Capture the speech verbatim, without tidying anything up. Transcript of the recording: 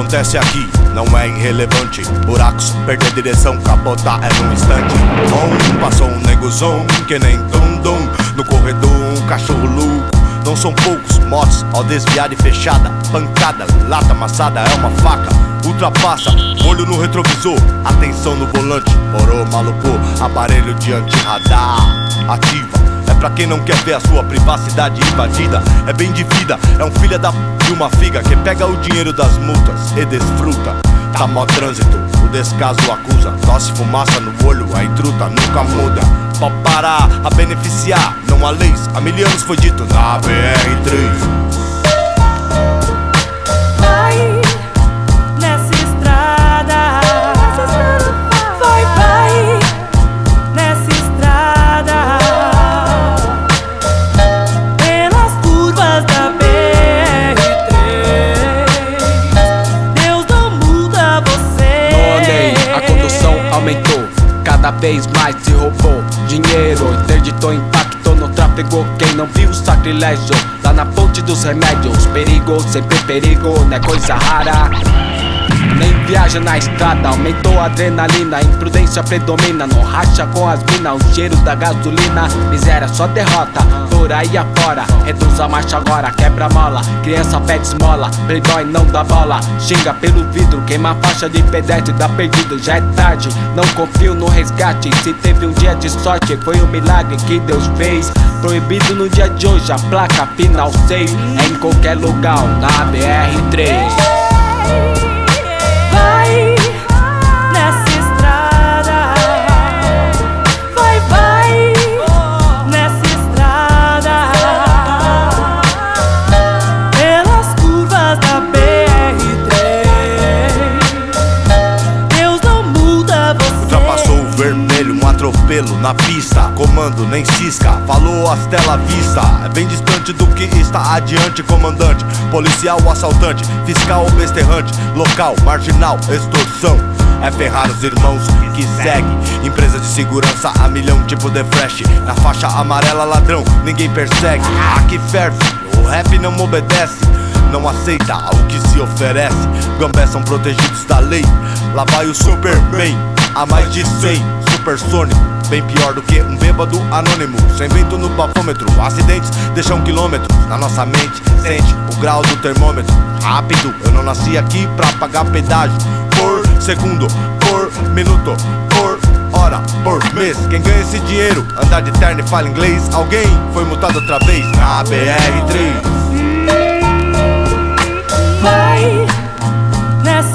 acontece aqui não é irrelevante. Buracos, perder direção, capotar é num instante. Bom, passou um negozão, que nem dum-dum. No corredor, um cachorro louco. Não são poucos motos ao desviar e fechada. Pancada, lata amassada, é uma faca. Ultrapassa, olho no retrovisor, atenção no volante. Morou, maluco, aparelho de anti-radar ativa. É pra quem não quer ver a sua privacidade invadida. É bem de vida, é um filho da p... de uma figa que pega o dinheiro das multas e desfruta. Tá mó trânsito, o descaso acusa. Tosse, fumaça no olho, a truta nunca muda. Pode parar a beneficiar, não há leis. Há mil anos foi dito na B R três. Aumentou, cada vez mais se roubou dinheiro, interditou, impactou no tráfego. Quem não viu o sacrilégio lá na ponte dos remédios? Perigo, sempre perigo, não é coisa rara. Nem viaja na estrada, aumentou a adrenalina. Imprudência predomina, não racha com as minas. O cheiro da gasolina, miséria só derrota. Por aí afora, reduz a marcha agora. Quebra a mola, criança pede esmola. Playboy não dá bola, xinga pelo vidro. Queima a faixa de pedestre, dá perdido. Já é tarde, não confio no resgate. Se teve um dia de sorte, foi um milagre que Deus fez. Proibido no dia de hoje, a placa final seis. É em qualquer lugar, na B R três. Vai nessa estrada, vai, vai nessa estrada, pelas curvas da B R três. Deus não muda você. Ultrapassou o vermelho, um atropelo na pista. Comando nem cisca, falou as tela vista. É bem distante do que está adiante, comandante. Policial, assaltante, fiscal ou besterrante. Local, marginal, extorsão. É ferrar os irmãos que segue. Empresa de segurança, a milhão tipo The Flash. Na faixa amarela, ladrão, ninguém persegue. Aqui ferve, o rap não obedece. Não aceita o que se oferece. Gambés são protegidos da lei. Lá vai o Superman, a mais de cem. Supersônico, bem pior do que um bêbado anônimo. Sem vento no bafômetro, acidentes deixam quilômetros. Na nossa mente, sente o grau do termômetro. Rápido, eu não nasci aqui pra pagar pedágio. Por segundo, por minuto, por hora, por mês. Quem ganha esse dinheiro, andar de terno e fala inglês. Alguém foi multado outra vez na B R três. Vai nessa